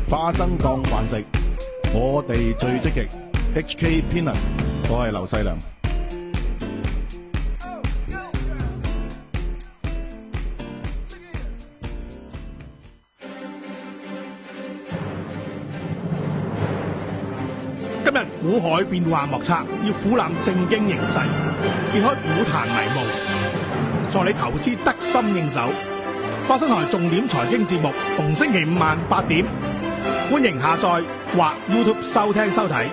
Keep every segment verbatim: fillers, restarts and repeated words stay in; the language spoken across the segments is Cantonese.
花生當飯食，我哋最積極。H K Peanut， 我係劉細良。 今日股海變幻莫測，要俯覽正經形勢，揭開股壇迷霧，助你投資得心應手。花生台重點財經節目，逢星期五晚八點，歡迎下載或 YouTube 收聽收睇。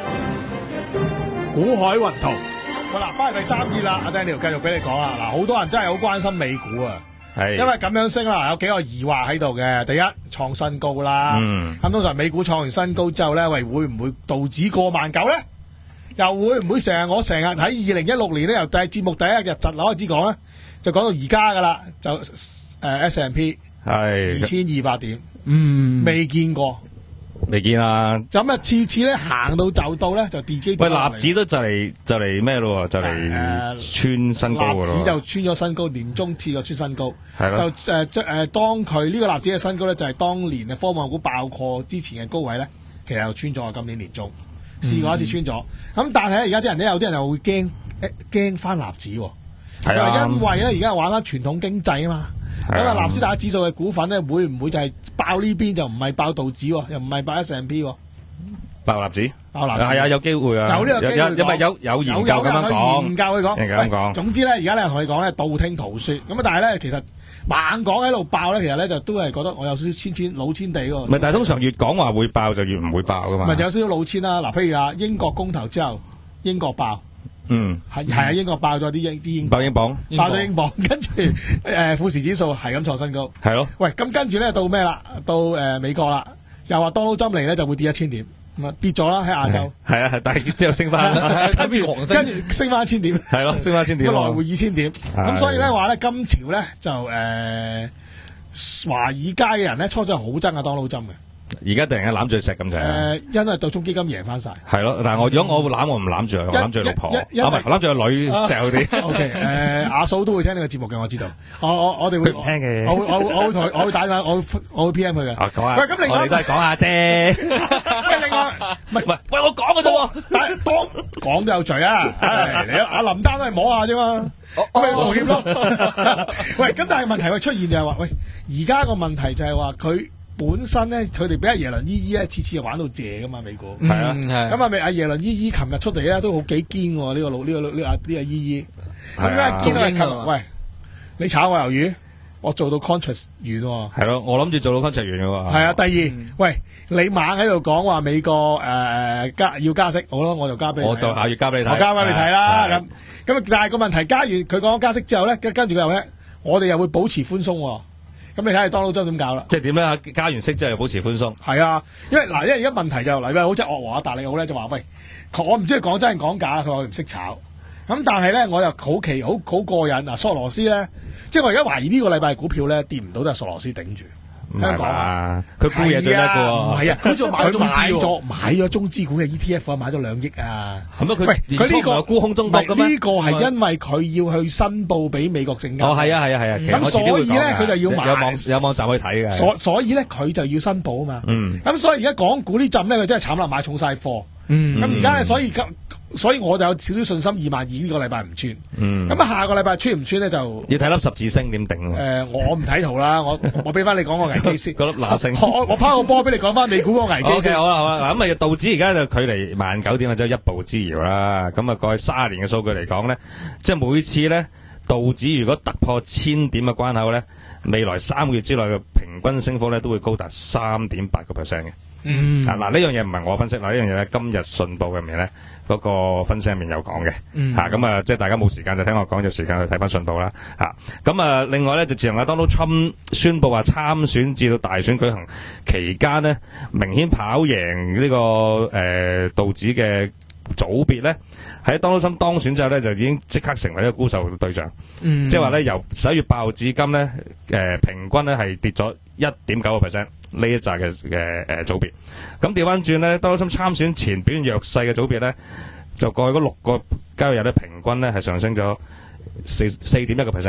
股海雲圖，好啦，翻嚟第三節啦，阿 Daniel 繼續俾你講啦。嗱，好多人真係好關心美股啊，係因為咁樣升啦，有幾個疑惑喺度嘅。第一，創新高啦，嗯，咁通常美股創完新高之後咧，喂，會唔會道指過萬九咧？又會唔會成日我成日喺二零一六年咧，由第節目第一日就開始講咧，就講到而家噶啦，就誒 S and P 係二千二百點，嗯，未見過。 未見啊！ 就咁啊，次次咧行到就到咧就跌機。 喂，納指都就嚟就嚟咩咯？就嚟穿新高噶咯。納指就穿咗新高，年中次過穿新高。係咯。就誒誒、呃，當佢呢個納指嘅新高咧，就係、是、當年嘅科網股爆破之前嘅高位咧，其實又穿咗。今年年中試過一次穿咗。咁、嗯、但係咧，而家啲人咧有啲人又會驚驚翻納指。係啊。因為咧而家玩翻傳統經濟啊嘛。咁啊，納斯達克指數嘅股份咧，會唔會就係爆呢邊就唔係爆道指，又唔係爆 S and P？ 爆納指？ 爆納指係啊，有機會啊！ 有呢個機會， 有咪有有研究咁樣講？ 研究佢講， 咁講。 總之咧，而家咧同你講咧，道聽途說。咁啊，但係咧，其實猛講喺度爆咧，其實咧就都係覺得我有少少千千老千地喎。 唔係，但係通常越講話會爆就越唔會爆噶嘛。 咪就有少少老千啦。嗱，譬如啊，英國公投之後，英國爆。嗯，係係啊，英國爆咗啲英啲英爆英鎊， 爆咗英鎊，跟住誒富時指數係咁創新高，係咯。喂，咁跟住咧到咩啦？到誒、呃、美國啦，又話 Donald Trump 嚟咧就會跌一千點，咁啊跌咗啦喺亞洲，係啊係，但係之後升翻，跟住跟住升翻一千點，係咯，升翻一千點，來回二千點，咁所以咧話咧今朝咧就誒、呃、華爾街嘅人咧初初係好憎啊 Donald Trump 嘅。而家突然間攬住石咁就係誒，因為對沖基金贏翻晒。係咯，但係我如果我攬我唔攬住，我攬住老婆，啊唔係攬住個女錫嗰啲。O K，誒阿嫂都會聽呢個節目嘅，我知道。我我我哋會聽嘅。我我我會同我會打電話，我會我會 P M 佢嘅。講下。喂，咁另外我哋都係講下啫。喂，另外唔係唔係，喂我講嘅啫喎，但係講講都有罪啊！你阿林丹都係摸下啫嘛。我咪冒險咯。喂，咁但係問題會出現就係話，喂，而家個問題就係話佢。本身咧，佢哋俾阿耶倫依依咧，次次又玩到謝噶嘛，美股。係啊，咁啊，咪阿耶倫依依琴日出嚟咧，都好幾堅喎，呢個老呢個呢阿呢阿依依。咁咧見到佢，喂，你炒我魷魚，我做到 contract 完喎。係咯，我諗住做到 contract 完嘅喎。係啊，第二，喂，你猛喺度講話美國誒加要加息，好咯，我就加俾你。我就下月加俾你睇。我加俾你睇啦，咁咁，但係個問題加完佢講加息之後咧，跟跟住佢又咧，我哋又會保持寬鬆。咁你睇下當勞真點搞啦？即係點咧？加完息之後又保持寬鬆。係啊，因為嗱，因為而家問題就嚟啦，好似岳華達利好咧，就話喂，我唔知佢講真定講假，佢話佢唔識炒。咁但係咧，我又好奇，好好過癮嗱，索羅斯咧，即係我而家懷疑呢個禮拜股票咧跌唔到，都係索羅斯頂住。香港啊，佢沽嘢最叻嘅喎。唔係啊，佢仲買咗買咗買咗中資股嘅 E T F 啊，買咗兩億啊。咁啊，佢喂佢呢個沽空中國嘅咩？呢個係因為佢要去申報俾美國證監。哦，係啊，係啊，係啊。咁所以咧，佢就要買有網有網站去睇嘅。所所以咧，佢就要申報啊嘛。嗯。咁所以而家港股呢陣咧，佢真係慘啦，買重晒貨。嗯。咁而家咧，所以咁。所以我就有少少信心，二萬二呢個禮拜唔穿。嗯，咁啊下個禮拜穿唔穿咧就要睇粒十字星點定咯。誒、呃，我唔睇圖啦，我我俾翻你講個危機先。嗰粒嗱星，我我拋個波俾你講翻美股個危機先。好啦好啦，嗱咁啊道指而家就距離萬九點啊，只有一步之遙啦。咁啊過去卅年嘅數據嚟講咧，即係每次咧道指如果突破千點嘅關口咧，未來三個月之內嘅平均升幅咧都會高達三點八個 percent 嘅。嗯，嗱呢樣嘢唔係我分析，嗱呢樣嘢咧今日信報入面咧嗰個分析入面有講嘅，吓咁啊即係大家冇時間就聽我講，有時間去睇翻信報啦，吓咁啊另外咧就自從阿 Donald Trump 宣布話參選至到大選舉行期間呢，明顯跑贏呢、這個誒、呃、道指嘅組別咧，喺 Donald Trump 當選之後咧就已經即刻成為一個沽售對象，嗯、即係話咧由十一月八號至今咧誒、呃、平均咧係跌咗一點九個 percent。呢一紮嘅嘅誒組別，咁調翻轉咧，當初參選前表現弱勢嘅組別咧，就過去嗰六個交易日咧，平均咧係上升咗四四點一個 percent。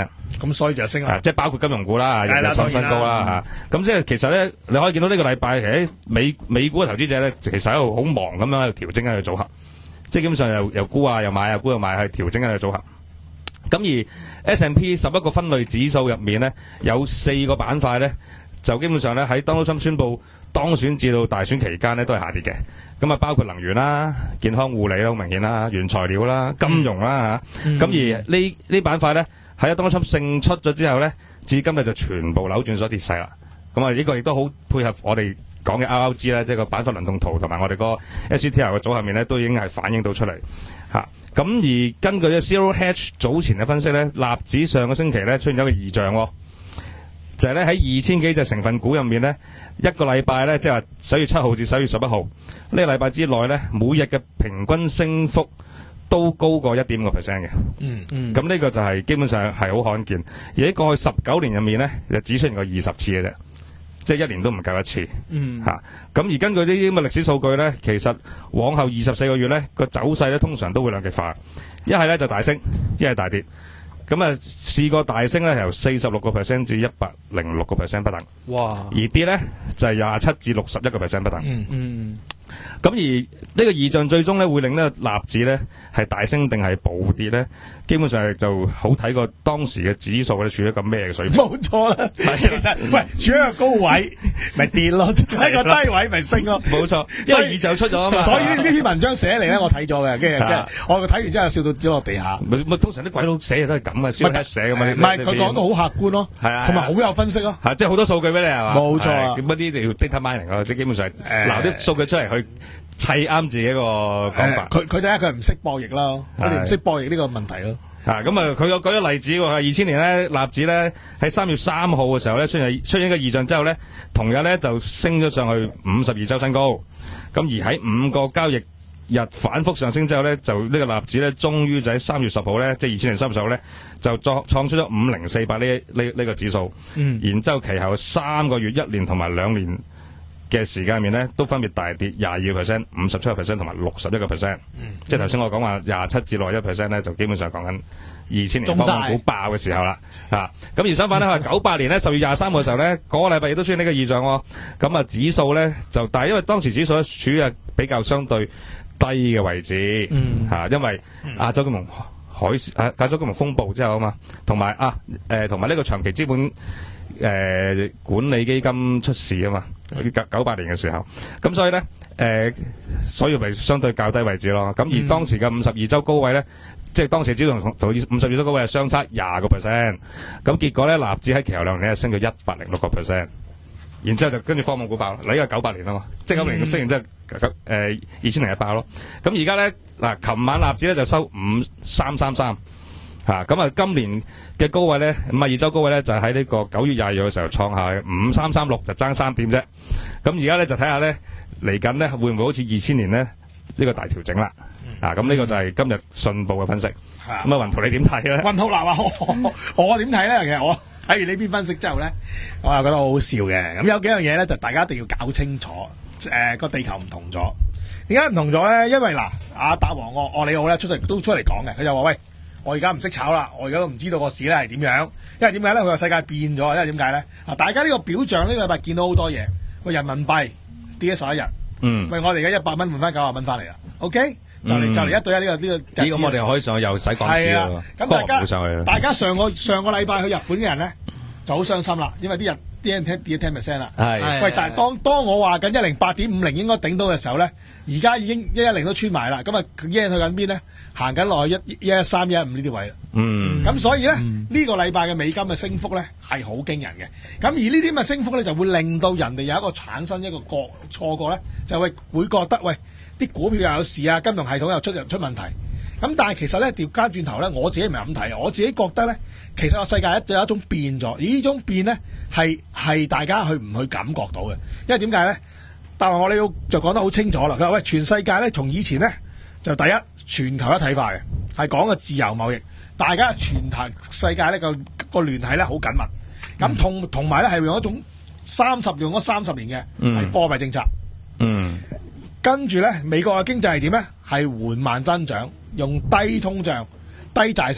咁所以就升啦， 即係包括金融股啦，又創新高啦嚇。咁即係其實咧，你可以見到呢個禮拜其實美美股嘅投資者咧，其實喺度好忙咁樣喺度調整緊個組合，即係基本上又又沽啊，又買啊，沽又買，係調整緊個組合。咁而 S and P 十一個分類指數入面咧，有四個板塊咧，就基本上咧喺 Donald Trump 宣布當選至到大選期間咧都係下跌嘅。咁啊，包括能源啦、健康護理啦，好明顯啦、原材料啦、金融啦嚇。咁、嗯、而呢呢板塊咧喺 Donald Trump 勝出咗之後咧，至今咧就全部扭轉咗跌勢啦。咁啊，呢個亦都好配合我哋講嘅 R R G 咧，即係個板塊輪動圖同埋我哋個 S C T L 嘅組合面咧，都已經係反映到出嚟嚇。咁而根據 Zero Hedge 早前嘅分析咧，納指上個星期咧出現咗個異象、哦，就係咧喺二千幾隻成分股入面咧，一個禮拜咧，即係話十一月七號至十一月十一號呢個禮拜之內咧，每日嘅平均升幅都高過一點五個 percent 嘅。嗯嗯。咁呢個就係、是、基本上係好罕見，而喺過去十九年入面咧，就只出現過二十次嘅啫。即係一年都唔夠一次，嗯嚇。咁、啊、而根據呢啲咁嘅歷史數據咧，其實往後二十四個月咧個走勢咧通常都會兩極化，一係咧就大升，一係大跌。咁啊試過大升咧由四十六個 percent 至一百零六個 percent 不等，哇！而跌咧就係廿七至六十一個 percent 不等。嗯嗯。咁而呢個異象最終咧會令呢個納指咧係大升定係暴跌咧，基本上就好睇過當時嘅指數咧處於一個咩嘅水平。 冇錯啦，其實喂處於一個高位咪跌咯，喺個低位咪升咯。冇錯， 因為異象出咗啊嘛。 所以呢篇文章寫嚟咧，我睇咗嘅，跟住跟住我睇完之後笑到跌落地下。 咪咪通常啲鬼佬寫嘢都係咁嘅，先寫嘅嘛。 唔係佢講得好客觀咯，係啊，同埋好有分析咯， 係即係好多數據俾你係嘛。 冇錯啊， 咁嗰啲叫 data mining 咯，即係基本上撈啲數據出嚟去砌啱自己一個講法。 佢佢第一佢唔識博弈咯，佢哋唔識博弈呢個問題咯。 啊，咁啊，佢有舉咗例子喎，二千年咧，納指咧喺三月三號嘅時候咧出現出現一個異象之後咧，同日咧就升咗上去五十二周新高。咁而喺五個交易日反覆上升之後咧，就呢個納指咧，終於就喺三月十號咧，即係二千年三月十號咧，就作創出咗五零四八呢呢呢個指數。嗯。然之後其後三個月、一年同埋兩年嘅時間入面咧，都分別大跌廿二個 percent、五十七個 percent 同埋六十一個 percent。嗯。即係頭先我講話廿七至六十一 percent 咧，就基本上講緊二千年科網股爆嘅時候啦。啊。咁而相反咧，係九八年咧十月廿三號嘅時候咧，嗰、那個禮拜亦都出現呢個異象喎。咁啊，指數咧就但係因為當時指數咧處於比較相對低嘅位置。嗯。嚇、啊，因為亞洲金融海啊亞洲金融風暴之後啊嘛，同埋啊誒同埋呢個長期資本誒、呃、管理基金出事啊嘛。九八年嘅時候，咁所以咧，誒、呃，所以咪相對較低位置咯。咁而當時嘅五十二周高位咧，嗯、即係當時指數同五十二周高位係相差廿個 percent。咁結果咧，納指喺其後兩年係升到一百零六個 percent。然之後就跟住科網股爆啦。嗱，呢個九八年啊嘛，即係九八年升完之後，誒二千零一爆咯。咁而家咧，嗱，琴晚納指咧就收五三三三。吓咁啊！今年嘅高位咧，五十二周高位咧就喺呢個九月廿二號嘅時候創下五三三六，就爭三點啫。咁而家咧就睇下咧嚟緊咧會唔會好似二千年咧呢、這個大調整啦？嗯、啊，咁呢個就係今日信報嘅分析。咁、嗯、啊，雲圖你點睇咧？ 雲圖嗱話我我點睇咧？其實我睇完呢篇分析之後咧，我又覺得好好笑嘅。咁有幾樣嘢咧，就大家一定要搞清楚。誒、呃，個地球唔同咗，點解唔同咗咧？因為嗱，阿達王我我你好咧出嚟都出嚟講嘅，佢就話喂。我而家唔識炒啦，我而家都唔知道個市咧係點樣，因為點解咧？佢個世界變咗，因為點解咧？啊，大家呢個表象呢個禮拜見到好多嘢，喂，人民幣跌咗十一日，嗯，喂，我哋而家一百蚊換翻九十蚊翻嚟啦 ，OK，就嚟就嚟一對一呢、這個呢、這個。咦，咁我哋可以上去又使港紙啦，咁大家上去大家上個上個禮拜去日本嘅人咧就好傷心啦，因為啲人啲人聽跌咗 ten percent 啦，係，喂，但係當當我話緊一零八點五零應該頂到嘅時候咧，而家已經一一零都穿埋啦，咁啊 yen 去緊邊咧？行緊落去一一一三一一五呢啲位啦，嗯，咁所以咧呢、嗯、個禮拜嘅美金嘅升幅咧係好驚人嘅，咁而呢啲咁嘅升幅咧就會令到人哋有一個產生一個覺錯覺咧，就會會覺得喂啲股票又有事啊，金融系統又出出問題，咁但係其實咧調翻轉頭咧，我自己唔係咁睇，我自己覺得咧，其實個世界有一種變咗，而呢種變咧係係大家去唔去感覺到嘅，因為點解咧？但係我哋要就講得好清楚啦，佢話喂全世界咧從以前咧。就第一，全球一體化嘅，係講嘅自由貿易，大家全球世界呢個個聯繫咧好緊密，咁同同埋咧係用一種三十用咗三十年嘅係貨幣政策，嗯，跟住咧美國嘅經濟係點咧？係緩慢增長，用低通脹、低債息，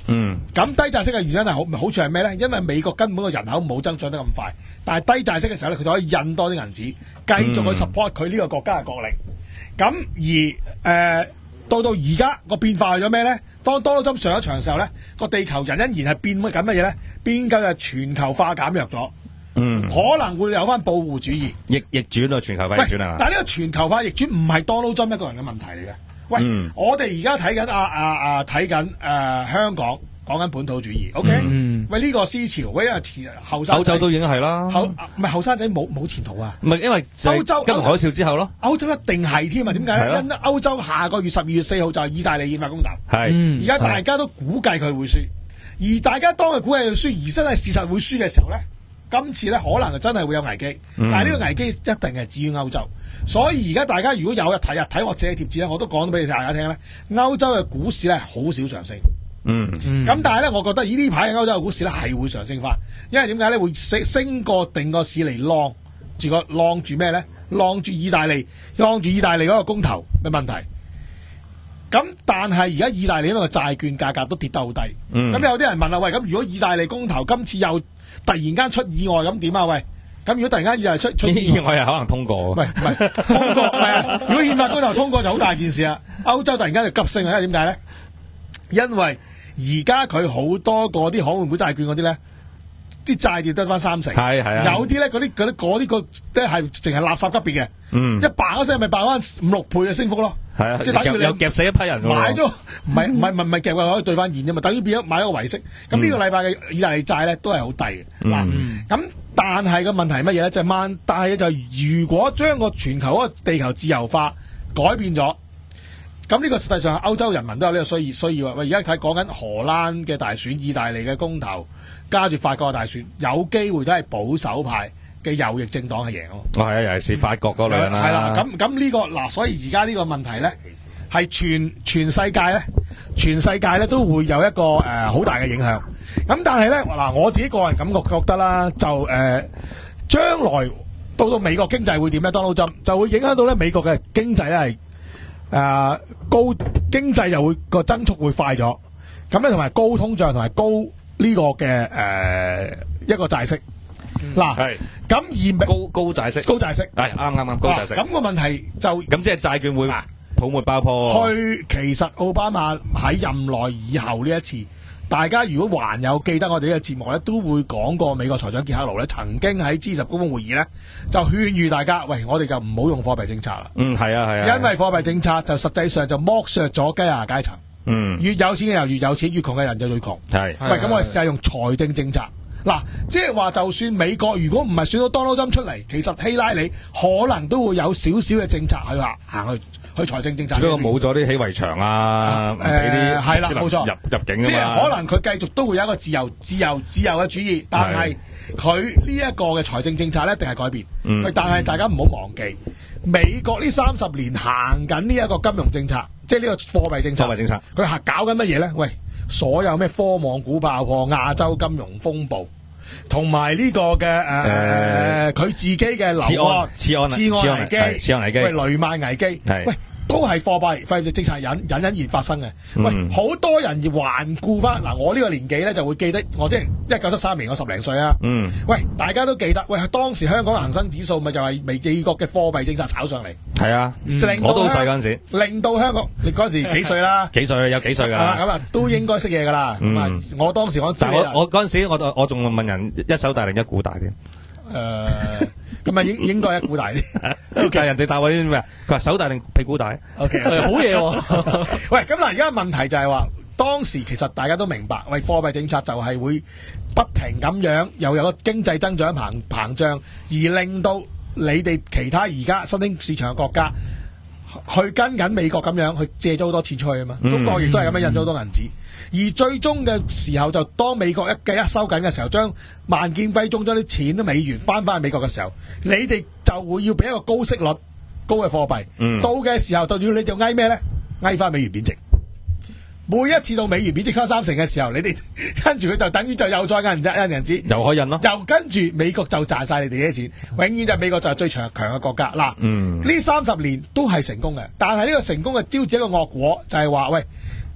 嗯，咁低債息嘅原因係好好處係咩咧？因為美國根本個人口冇增長得咁快，但係低債息嘅時候咧，佢就可以印多啲銀紙，繼續去 support 佢呢個國家嘅國力。咁、嗯、而誒、呃、到到而家個變化係咗咩咧？當 Donald Trump 上一場嘅時候咧，個地球人欣然係變緊乜嘢咧？變緊係全球化減弱咗。嗯，可能會有翻保護主義逆逆轉啊，全球化逆轉啊！ 但係呢個全球化逆轉唔係 Donald Trump 一個人嘅問題嚟嘅。喂，嗯、我哋而家睇緊啊啊啊睇緊誒香港講緊本土主義 ，OK？、嗯、喂，呢、這個思潮，喂，因為後生歐洲都已經係啦， 後唔係後生仔冇冇前途啊？ 唔係因為歐洲金融海嘯之後咯， 歐洲一定係添啊？點解咧？因歐洲下個月十二月四號就係意大利憲法公投，係而家大家都估計佢會輸，而大家當佢估計佢輸，而真係事實會輸嘅時候咧，今次咧可能真係會有危機，嗯、但係呢個危機一定係至於歐洲。所以而家大家如果有日睇日睇我寫貼紙咧，我都講咗俾你大家聽咧。歐洲嘅股市咧好少上升，嗯，咁、嗯、但係咧，我覺得呢排嘅歐洲嘅股市咧係會上升翻，因為點解咧會升升過定個市嚟晾住個晾住咩咧？晾住意大利，晾住意大利嗰個公投嘅問題。咁但係而家意大利因為個債券價格都跌得好低，咁、嗯、有啲人問啦，喂，咁如果意大利公投今次又突然間出意外咁點啊？喂！咁如果突然間意大利出出意外又可能通過， 喂，唔係通過，係啊！如果憲法公投通過就好大件事啊！歐洲突然間就急升啊！因為點解咧？因為而家佢好多嗰啲可換股債券嗰啲咧，啲債跌得翻三成，係係啊！有啲咧嗰啲嗰啲嗰啲個即係淨係垃圾級別嘅，嗯，一嘭一聲咪嘭翻五六倍嘅升幅咯，係啊！即係等於你又夾死一批人， 買咗唔係唔係唔係夾嘅可以兌翻現啫嘛，等於變咗買咗個維息。咁呢個禮拜嘅意大利債咧都係好低嘅嗱，咁。但係個問題係乜嘢咧？就係、是、慢，但係就係如果將個全球嗰個地球自由化改變咗，咁呢個實際上係歐洲人民都有呢個需要需要啊！喂，而家睇講緊荷蘭嘅大選、意大利嘅公投，加住法國嘅大選，有機會都係保守派嘅右翼政黨係贏咯。 哦，係啊，尤其是法國嗰兩啦。 係啦，咁咁呢個嗱，所以而家呢個問題咧，係全全世界咧，全世界咧都會有一個誒好、呃、大嘅影響。咁但係咧嗱，我自己個人感覺覺得啦，就誒、呃、將來到到美國經濟會點咧？Donald Trump就會影響到咧美國嘅經濟咧係誒高經濟又會個增速會快咗，咁咧同埋高通脹同埋高呢個嘅誒、呃、一個債息嗱，係咁、啊、而高高債息高債息係啱啱啱高債息， 咁、啊那個問題就咁即係債券會泡沫爆破。 去其實奧巴馬喺任內以後呢一次。大家如果還有記得我哋呢個節目咧，都會講過美國財長傑克盧咧，曾經喺 G 十高峰會議咧，就勸喻大家，喂，我哋就唔好用貨幣政策啦。 嗯，係啊，係啊。因為貨幣政策就實際上就剝削咗低下階層。嗯。越有錢嘅人越有錢，越窮嘅人就越窮。係。喂，咁我哋試下用財政政策。嗱，即係話就算美國如果唔係選到 Donald Trump 出嚟，其實希拉里可能都會有少少嘅政策去行行去。去財政政策， 只不過冇咗啲起圍牆啊，唔俾啲係啦，冇錯入入境啊嘛。 即係可能佢繼續都會有一個自由、自由、自由嘅主義，但係佢呢一個嘅財政政策咧，一定係改變。嗯、但係大家唔好忘記，美國呢三十年行緊呢一個金融政策，即係呢個貨幣政策。貨幣政策，佢係搞緊乜嘢咧？喂，所有咩科網股爆破、亞洲金融風暴。同埋呢個嘅誒，佢、呃、自己嘅樓案、次按、次按危機、次按危機、喂雷曼危機，喂都係貨幣貨幣政策隱隱隱然發生嘅。嗯、喂，好多人而環顧翻嗱，我呢個年紀咧就會記得，我即係一九七三年，我十零歲啊。嗯，喂，大家都記得，喂，當時香港嘅恒生指數咪就係美國嘅貨幣政策炒上嚟。係啊，嗯、我都好細嗰陣時，令到香港，你嗰時幾歲啦？幾歲有幾歲㗎？咁啊，都應該識嘢㗎啦。咁啊、嗯，我當時我但我我嗰陣時我我仲問人一手大定一股大添。誒、呃。咁啊，應應該一股大啲。但係人哋答我啲咩？佢話手大定屁股大？O K，好嘢喎。喂，咁嗱，而家問題就係話，當時其實大家都明白，喂，貨幣政策就係會不停咁樣又有個經濟增長膨膨脹，而令到你哋其他而家新興市場嘅國家去跟緊美國咁樣去借咗好多錢出去啊嘛。嗯、中國亦都係咁樣印咗好多銀紙。而最終嘅時候就當美國一計一收緊嘅時候，將萬劍歸宗，將啲錢都美元翻翻去美國嘅時候，你哋就會要俾一個高息率、高嘅貨幣。嗯、到嘅時候就要你就嗌咩咧？嗌翻美元貶值。每一次到美元貶值三三成嘅時候，你哋跟住佢就等於就又再印印銀紙，又可以印咯。又跟住美國就賺晒你哋啲錢，永遠就美國就係最強強嘅國家。嗱，呢三十年都係成功嘅，但係呢個成功嘅招致一個惡果就係話喂。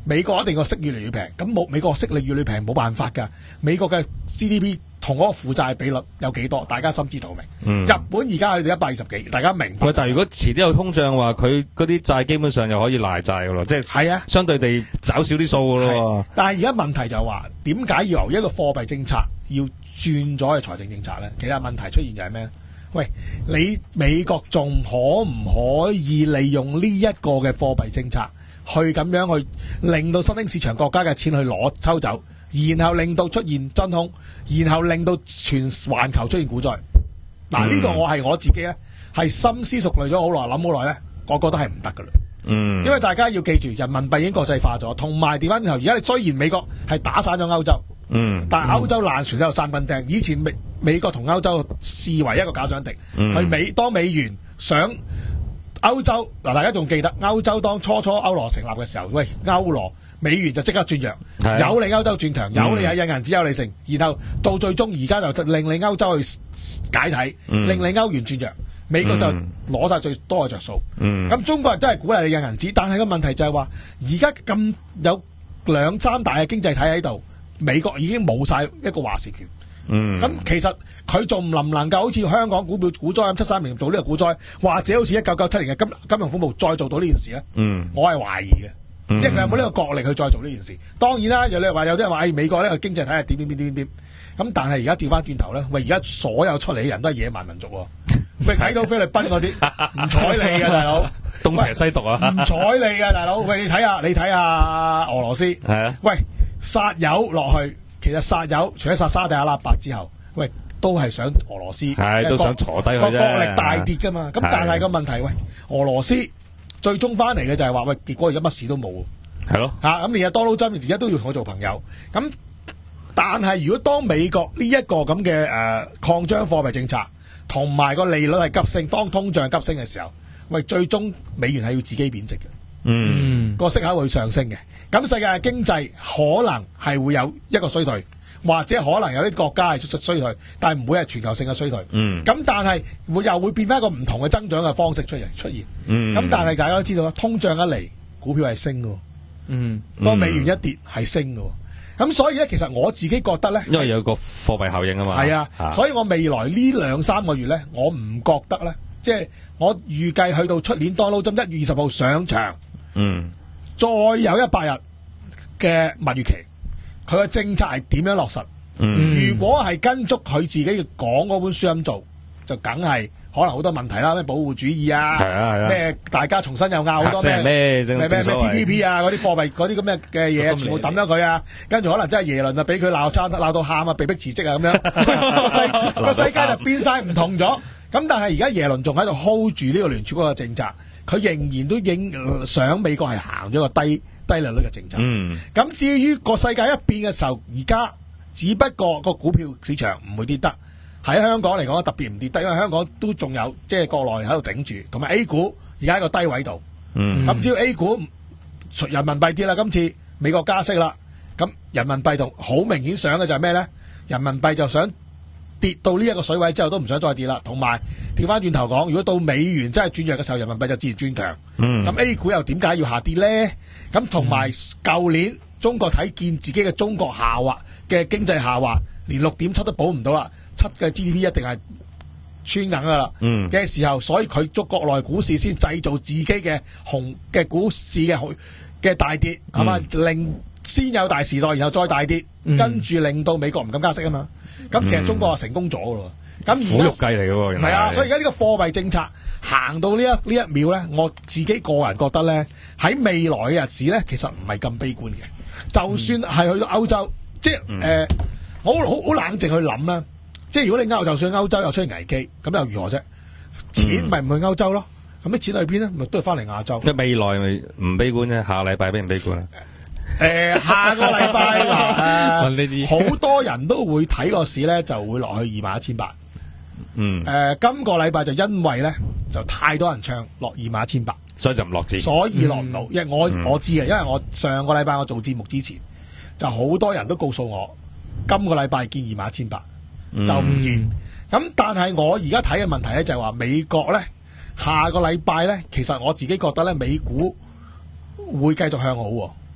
美國一定個息越嚟越平，咁冇美國息率越嚟越平冇辦法㗎。美國嘅 G D P 同嗰個負債比率有幾多，大家心知肚明。嗯、日本而家去到一百二十幾，大家明白。 喂，但係如果遲啲有通脹話，佢嗰啲債基本上又可以賴債㗎咯，即係係啊，相對地找少啲數㗎咯。 但係而家問題就係話，點解要由一個貨幣政策要轉咗去財政政策咧？其實問題出現就係咩？喂，你美國仲可唔可以利用呢一個嘅貨幣政策去咁樣去令到新興市場國家嘅錢去攞抽走，然後令到出現真空，然後令到全環球出現股災？嗱、嗯，呢、這個我係我自己咧，係深思熟慮咗好耐，諗好耐咧，我覺得係唔得噶啦。嗯，因為大家要記住，人民幣已經國際化咗，同埋調翻轉頭，而家雖然美國係打散咗歐洲。嗯，但係歐洲爛船都有三分釘。以前美美國同歐洲視為一個假想敵，去、嗯、美當美元想歐洲嗱，大家仲記得歐洲當初初歐羅成立嘅時候，喂，歐羅美元就即刻轉弱，啊、有利歐洲轉強，有利係印銀紙有利成，然後到最終而家就令你歐洲去解體，嗯、令你歐元轉弱，美國就攞晒最多嘅着數。咁、嗯、中國人都係鼓勵你印銀紙，但係個問題就係話，而家咁有兩三大嘅經濟體喺度。美國已經冇晒一個話事權，嗯，咁其實佢仲能唔能夠好似香港股票股災咁七三年做呢個股災，或者好似一九九七年嘅金金融風暴再做到呢件事咧？嗯，我係懷疑嘅，因為佢有冇呢個國力去再做呢件事？當然啦，有你話有啲人話，誒、哎，美國呢個經濟體係點點點點點，咁但係而家調翻轉頭咧，喂，而家所有出嚟嘅人都係野蠻民族，喂，睇到菲律賓嗰啲唔睬你嘅大佬， 東邪西毒啊， 唔睬你嘅大佬，喂，你睇下你睇下俄羅斯，係啊，喂。殺油落去，其實殺油除咗殺沙地阿拉伯之後，喂，都係想俄羅斯， 係都想坐低佢啫。 個國力大跌噶嘛，咁但係個問題，喂，俄羅斯最終翻嚟嘅就係話，喂，結果而家乜事都冇，係咯，吓咁而家 Donald Trump而家都要同佢做朋友，咁但係如果當美國呢一個咁嘅誒擴張貨幣政策，同埋個利率係急升，當通脹急升嘅時候，喂，最終美元係要自己貶值嘅。嗯，個息口會上升嘅，咁世界嘅經濟可能係會有一個衰退，或者可能有啲國家係衰退，但係唔會係全球性嘅衰退。嗯，咁但係會又會變翻一個唔同嘅增長嘅方式出嚟出現。嗯，咁但係大家都知道啦，通脹一嚟，股票係升嘅。嗯，當美元一跌係升嘅。咁所以咧，其實我自己覺得咧， 因為有個貨幣效應啊嘛。 係啊，啊所以我未來呢兩三個月咧，我唔覺得咧，即係我預計去到出年Donald Trump一月二十號上場。嗯，再有一百日嘅蜜月期，佢嘅政策係點樣落實？嗯，如果係跟足佢自己講嗰本書咁做，就梗係可能好多問題啦，咩保護主義啊，係啊係啊，咩大家重新又拗好多咩咩咩咩 T P P 啊，嗰啲貨幣嗰啲咁嘅嘅嘢，全部抌咗佢啊，跟住可能真係耶倫啊，俾佢鬧餐鬧到喊啊，被迫辭職啊，咁樣個世個世界就變晒唔同咗。咁但係而家耶倫仲喺度 hold 住呢個聯儲局嘅政策。佢仍然都應想美國係行咗個低低利率嘅政策。嗯，咁至於個世界一變嘅時候，而家只不過個股票市場唔會跌得。喺香港嚟講特別唔跌得，因為香港都仲有即係、就是、國內喺度頂住，同埋 A 股而家喺個低位度。嗯，咁只要 A 股人民幣跌啦，今次美國加息啦，咁人民幣同好明顯想嘅就係咩咧？人民幣就想跌到呢一個水位之後都唔想再跌啦，同埋調翻轉頭講，如果到美元真係轉弱嘅時候，人民幣就自然轉強。咁、嗯、A 股又點解要下跌咧？咁同埋舊年中國睇見自己嘅中國下滑嘅經濟下滑，連六點七都保唔到啦，七嘅 G D P 一定係穿硬噶啦嘅時候，所以佢捉國內股市先製造自己嘅紅嘅股市嘅嘅大跌，係嘛、嗯？令先有大時代，然後再大跌，嗯、跟住令到美國唔敢加息啊嘛。咁其實中國係成功咗噶咯，咁苦肉計嚟嘅喎， 係啊，所以而家呢個貨幣政策行到呢一呢一秒咧，我自己個人覺得咧，喺未來嘅日子咧，其實唔係咁悲觀嘅。就算係去到歐洲，嗯、即係誒、呃，我好好好冷靜去諗啦。即係如果你歐就算歐洲又出現危機，咁又如何啫？錢咪唔去歐洲咯？咁啲錢去邊咧？咪都係翻嚟亞洲。 即係未來咪唔悲觀啫？下個禮拜悲唔悲觀啊？ 誒、呃，下個禮拜嗱，好、呃、多人都會睇個市咧，就會落去二萬一千八。嗯。誒、呃，今個禮拜就因為咧就太多人唱落二萬一千八， 所以就唔落字。 所以落唔到，因為我、嗯、我知啊，因為我上個禮拜我做節目之前，就好多人都告訴我，今個禮拜見二萬一千八就唔見。咁、嗯、但係我而家睇嘅問題咧就係話美國咧下個禮拜咧，其實我自己覺得咧美股會繼續向好。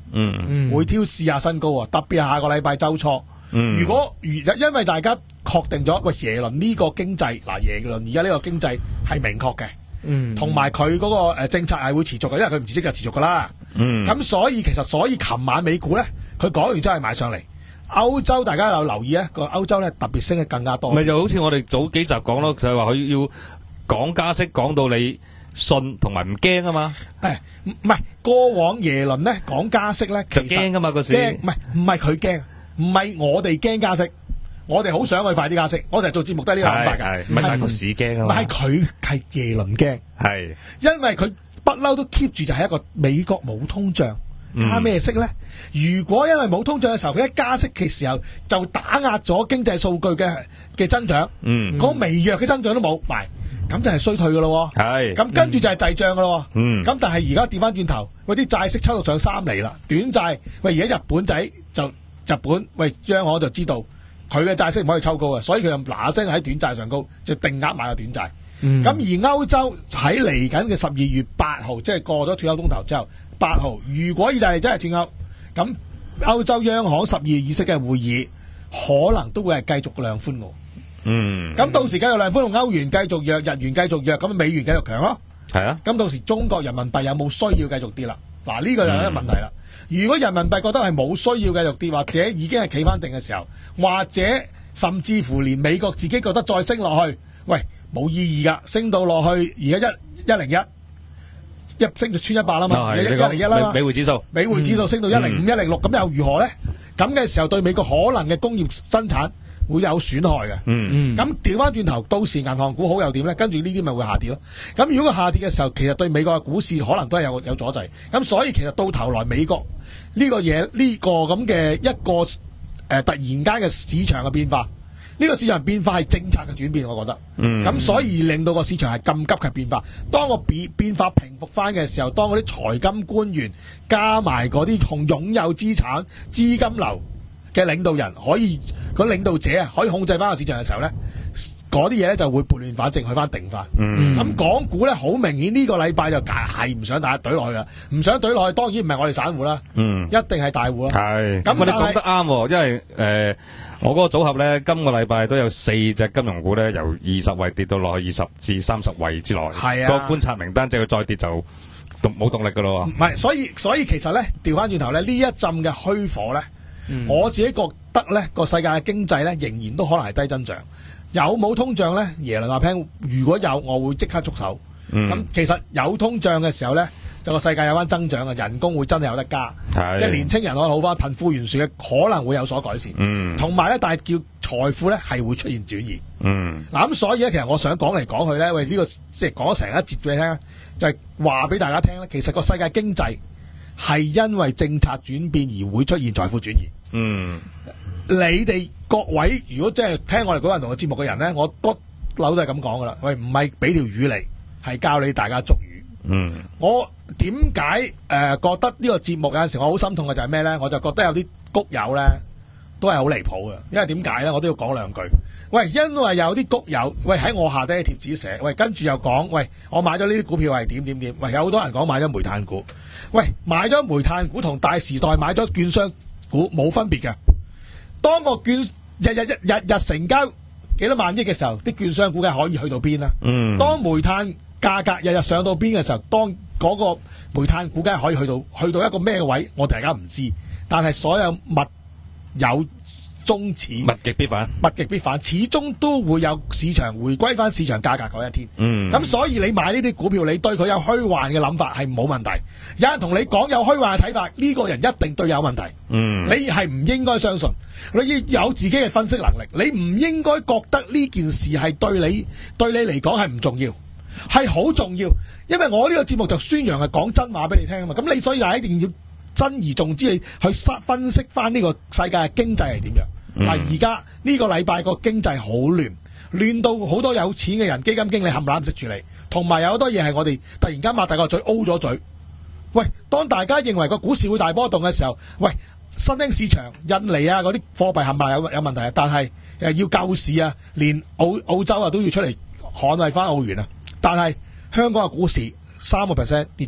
嗯嗯，會挑試下新高啊！特別係下個禮拜週初，嗯、如果如因為大家確定咗，喂耶倫呢個經濟嗱，耶倫而家呢個經濟係明確嘅，嗯，同埋佢嗰個誒政策係會持續嘅，因為佢唔辭職就持續噶啦，嗯，咁所以其實所以琴晚美股咧，佢講完之後係買上嚟。歐洲大家有留意咧，個歐洲咧特別升得更加多。 咪就好似我哋早幾集講咯，就係話佢要講加息，講到你信同埋唔驚啊嘛。 誒，唔唔係過往耶倫咧講加息咧， 就驚噶嘛個市。 驚唔係唔係佢驚，唔係我哋驚加息，我哋好想佢快啲加息。我成日做節目都係呢個諗法㗎。 唔係個市驚啊嘛。 唔係佢係耶倫驚， 係因為佢不嬲都 keep 住就係一個美國冇通脹。加咩息咧？如果因為冇通脹嘅時候，佢一加息嘅時候就打壓咗經濟數據嘅嘅增長，嗯，嗰微弱嘅增長都冇埋，咁就係衰退噶咯。係，咁跟住就係滯脹噶咯。嗯，咁但係而家調翻轉頭，喂啲債息抽到上三厘啦，短債喂而家日本仔就日本喂央行就知道佢嘅債息唔可以抽高嘅，所以佢就嗱嗱聲喺短債上高就定額買個短債。咁、嗯、而歐洲喺嚟緊嘅十二月八號，即係過咗脫歐公投之後。八號，如果意大利真係脫歐，咁歐洲央行十二月議息嘅會議可能都會係繼續量寬喎。嗯，咁到時繼續量寬，同歐元繼續弱，日元繼續弱，咁美元繼續強咯。係啊，咁到時中國人民幣有冇需要繼續跌啦？嗱，呢個就係一個問題啦。嗯、如果人民幣覺得係冇需要繼續跌，或者已經係企翻定嘅時候，或者甚至乎連美國自己覺得再升落去，喂冇意義噶，升到落去而家一一零一。一升就穿一百啦嘛，一零一啦， 美匯指數， 美匯指數升到一零五、一零六，咁又如何咧？咁嘅時候對美國可能嘅工業生產會有損害嘅。嗯嗯。咁調翻轉頭，到時銀行股好又點咧？跟住呢啲咪會下跌咯。咁如果佢下跌嘅時候，其實對美國嘅股市可能都係有有阻滯。咁所以其實到頭來美國呢個嘢，呢、這個咁嘅一個誒、呃、突然間嘅市場嘅變化。呢個市場變化係政策嘅轉變，我覺得。咁、嗯、所以令到個市場係咁急嘅變化。當個變變化平復翻嘅時候，當嗰啲財金官員加埋嗰啲同擁有資產資金流嘅領導人，可以嗰領導者啊，可以控制翻個市場嘅時候咧，嗰啲嘢咧就會撥亂反正，去翻定翻。咁、嗯、港股咧好明顯呢個禮拜就係唔想大家懟落去啦，唔想懟落去，當然唔係我哋散戶啦，嗯、一定係大戶啦。係。咁你講得啱，因為誒。呃我嗰個組合咧，今個禮拜都有四隻金融股咧，由二十位跌到落去二十至三十位之內。係啊，個觀察名單即係佢再跌就冇動力噶咯。 唔係，所以所以其實咧，調翻轉頭咧，呢一陣嘅虛火咧，嗯、我自己覺得咧，個世界嘅經濟咧，仍然都可能係低增長。有冇通脹咧？耶倫話聽，如果有，我會即刻捉手。咁、嗯、其實有通脹嘅時候咧，就個世界有翻增長嘅，人工會真係有得加，即係年青人可以好翻，貧富懸殊嘅可能會有所改善。同埋咧，但係叫財富咧係會出現轉移。嗯，嗱咁所以咧，其實我想講嚟講去咧，喂呢、這個即係講咗成一節俾你聽，就係話俾大家聽咧，其實個世界經濟係因為政策轉變而會出現財富轉移。嗯，你哋各位如果即係聽我哋嗰個人同個節目嘅人咧，我不嬲都係咁講噶啦，喂唔係俾條魚嚟。係教你大家捉魚。嗯，我點解誒覺得呢個節目有陣時我好心痛嘅就係咩咧？我就覺得有啲谷友咧都係好離譜嘅，因為點解咧？我都要講兩句。喂，因為有啲谷友喂喺我下低貼紙寫，喂跟住又講，喂我買咗呢啲股票係點點點。喂，有好多人講買咗煤炭股，喂買咗煤炭股同大時代買咗券商股冇分別嘅。當個券日日日日日成交幾多萬億嘅時候，啲券商股嘅可以去到邊啊？嗯，當煤炭價格日日上到邊嘅時候，當嗰個煤炭股價可以去到去到一個咩位，我哋大家唔知。但係所有物有終始， 物極必反， 物極必反，始終都會有市場回歸翻市場價格嗰一天。嗯，咁所以你買呢啲股票，你對佢有虛幻嘅諗法係冇問題。有人同你講有虛幻嘅睇法，呢個人一定對有問題。嗯，你係唔應該相信，你要有自己嘅分析能力，你唔應該覺得呢件事係對你對你嚟講係唔重要。係好重要，因為我呢個節目就宣揚係講真話俾你聽啊嘛，咁你所以就一定要珍而重之去分析翻呢個世界嘅經濟係點樣。嗱、嗯，而家呢個禮拜個經濟好亂，亂到好多有錢嘅人、基金經理冚唪唥唔識處理，同埋有好多嘢係我哋突然間擘大個嘴 O 咗嘴。喂，當大家認為個股市會大波動嘅時候，喂，新興市場印尼啊嗰啲貨幣冚唪唥有有問題啊，但係誒要救市啊，連澳澳洲啊都要出嚟捍衛翻澳元啊。但係香港嘅股市三個 percent 跌咗啫，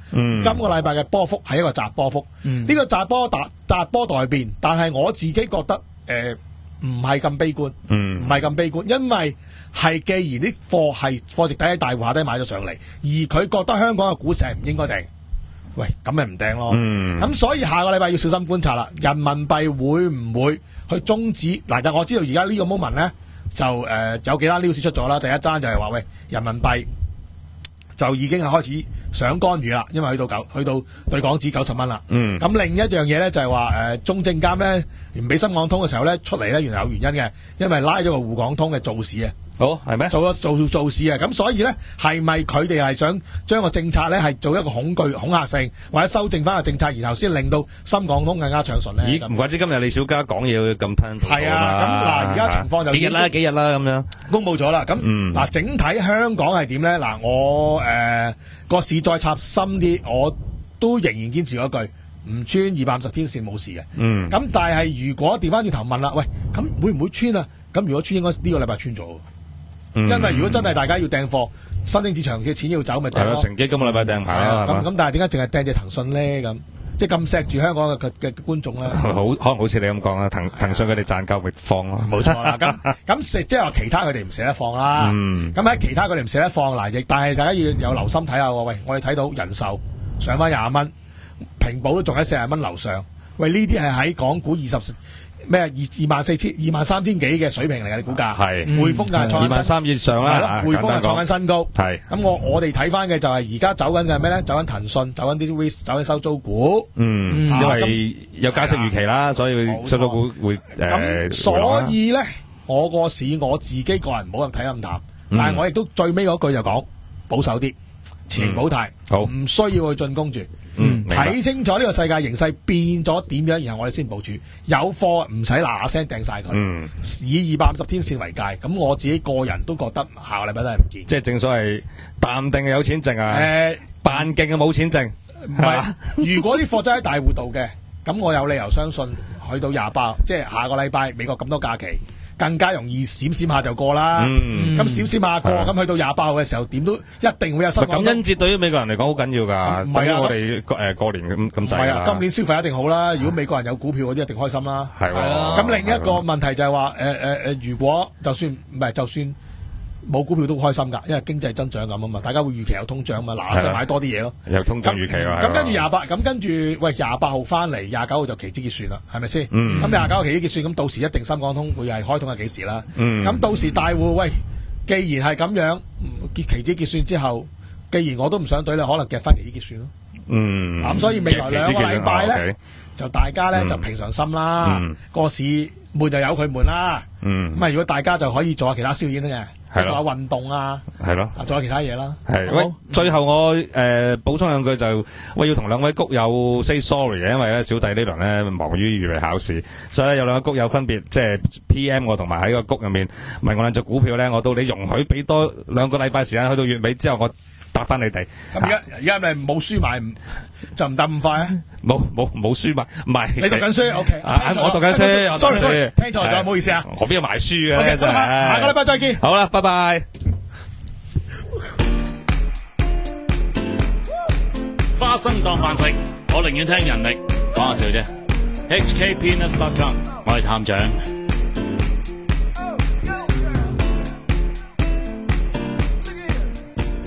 嗯、今個禮拜嘅波幅係一個窄波幅，呢、嗯、個窄波達窄波待變，但係我自己覺得誒唔係咁悲觀，唔係咁悲觀，因為係既然啲貨係貨值低喺大戶下低買咗上嚟，而佢覺得香港嘅股市係唔應該掟，喂咁咪唔掟咯。咁、嗯、所以下個禮拜要小心觀察啦，人民幣會唔會去終止？嗱，但我知道而家呢個 moment 咧就誒、呃、有幾單 news 出咗啦，第一單就係話喂人民幣就已經係開始想干預啦，因為去到九去到對港紙九十蚊啦。嗯，咁另一樣嘢咧就係話誒中證監咧唔俾深港通嘅時候咧出嚟咧原來有原因嘅，因為拉咗個滬港通嘅造市啊。 好係咩？ 做咗做做事啊！咁所以咧，係咪佢哋係想將個政策咧係做一個恐懼恐嚇性，或者修正翻個政策，然後先令到深港通更加暢順咧？ 咦？唔怪之今日李小加講嘢咁吞吐。 係啊！咁嗱，而家情況就幾日啦，幾日啦咁樣公佈咗啦。咁嗱、嗯，整體香港係點咧？嗱，我誒個、呃、市再插深啲，我都仍然堅持嗰句，唔穿二百五十天線冇事嘅。嗯。咁但係如果調翻轉頭問啦，喂，咁會唔會穿啊？咁如果穿，應該呢個禮拜穿咗。因為如果真係大家要訂貨，新興市場嘅錢要走，咪訂咯。乘機今個禮拜訂牌啦。咁咁，但係點解淨係訂隻騰訊咧？咁即係咁錫住香港嘅嘅觀眾咧？ 好，可能好似你咁講啦，騰騰訊佢哋賺夠咪放咯。 冇錯啦。咁咁即係話其他佢哋唔捨得放啦。咁喺其他佢哋唔捨得放嗱，亦但係大家要有留心睇下喎。喂，我哋睇到人壽上翻廿蚊，平保都仲喺四十蚊樓上。喂，呢啲係喺港股二十。咩二二萬四千二萬三千幾嘅水平嚟嘅，你估價係匯豐就係創二萬三以上啦， 匯豐係創緊新高。 係咁， 我我哋睇翻嘅就係而家走緊嘅係咩咧？走緊騰訊，走緊啲 risk， 走緊收租股。嗯， 因為有加息預期啦，所以收租股會誒。 咁所以咧，我個市我自己個人唔好咁睇咁淡，但係我亦都最尾嗰句就講保守啲，持盈保泰，好唔需要去進攻住。嗯，睇清楚呢個世界形勢變咗點樣，然後我哋先部署。有貨唔使嗱嗱聲掟晒佢。嗯，以二百五十天線為界，咁我自己個人都覺得下個禮拜都係唔見。 即係正所謂淡定嘅有錢剩啊，誒、呃，扮勁嘅冇錢剩。 唔係，如果啲貨真係喺大戶度嘅，咁我有理由相信去到廿八，即係下個禮拜美國咁多假期。更加容易閃閃下就過啦，咁閃閃下過，咁去到廿八號嘅時候，點都一定會有新。感恩節對於美國人嚟講好緊要㗎， 唔係啊， 我哋誒過年咁咁滯啦。 今年消費一定好啦，如果美國人有股票嗰啲一定開心啦。 係喎。 咁另一個問題就係話誒誒誒，如果就算唔係就算冇股票都開心㗎，因為經濟增長咁啊嘛，大家會預期有通脹嘛，嗱嗱聲買多啲嘢咯。 有通脹預期啊。 咁跟住廿八，咁跟住喂廿八號翻嚟，廿九號就期指結算啦，係咪先？咁廿九號期指結算，咁到時一定深港通會係開通係幾時啦？咁、嗯、到時大戶喂，既然係咁樣，結期指結算之後，既然我都唔想對咧，可能夾翻期指結算咯。嗯。咁所以未來兩個禮拜咧，嗯、就大家咧、嗯、就平常心啦，個、嗯、市悶就由佢悶啦。嗯。咁啊，如果大家就可以做下其他消遣嘅。做下運動啊，係咯，做下其他嘢啦。 係，喂，最後我誒補充兩句就，我要同兩位谷友 say sorry 嘅，因為咧小弟呢輪咧忙於預備考試，所以咧有兩個谷友分別即係 P M 我同埋喺個谷入面問我兩隻股票咧，我到你容許俾多兩個禮拜時間去到月尾之後，我答翻你哋。 咁而家而家咪冇輸埋，就唔答咁快啊？ 冇冇冇輸埋，唔係。 你讀緊書 ，OK？ 我讀緊書 ，sorry sorry，聽錯咗，唔好意思啊。 我邊有埋書嘅真係。 下個禮拜再見。 好啦，拜拜。 花生當飯食，我寧願聽人力講下笑啫。H K Peanuts dot com， 我係探長。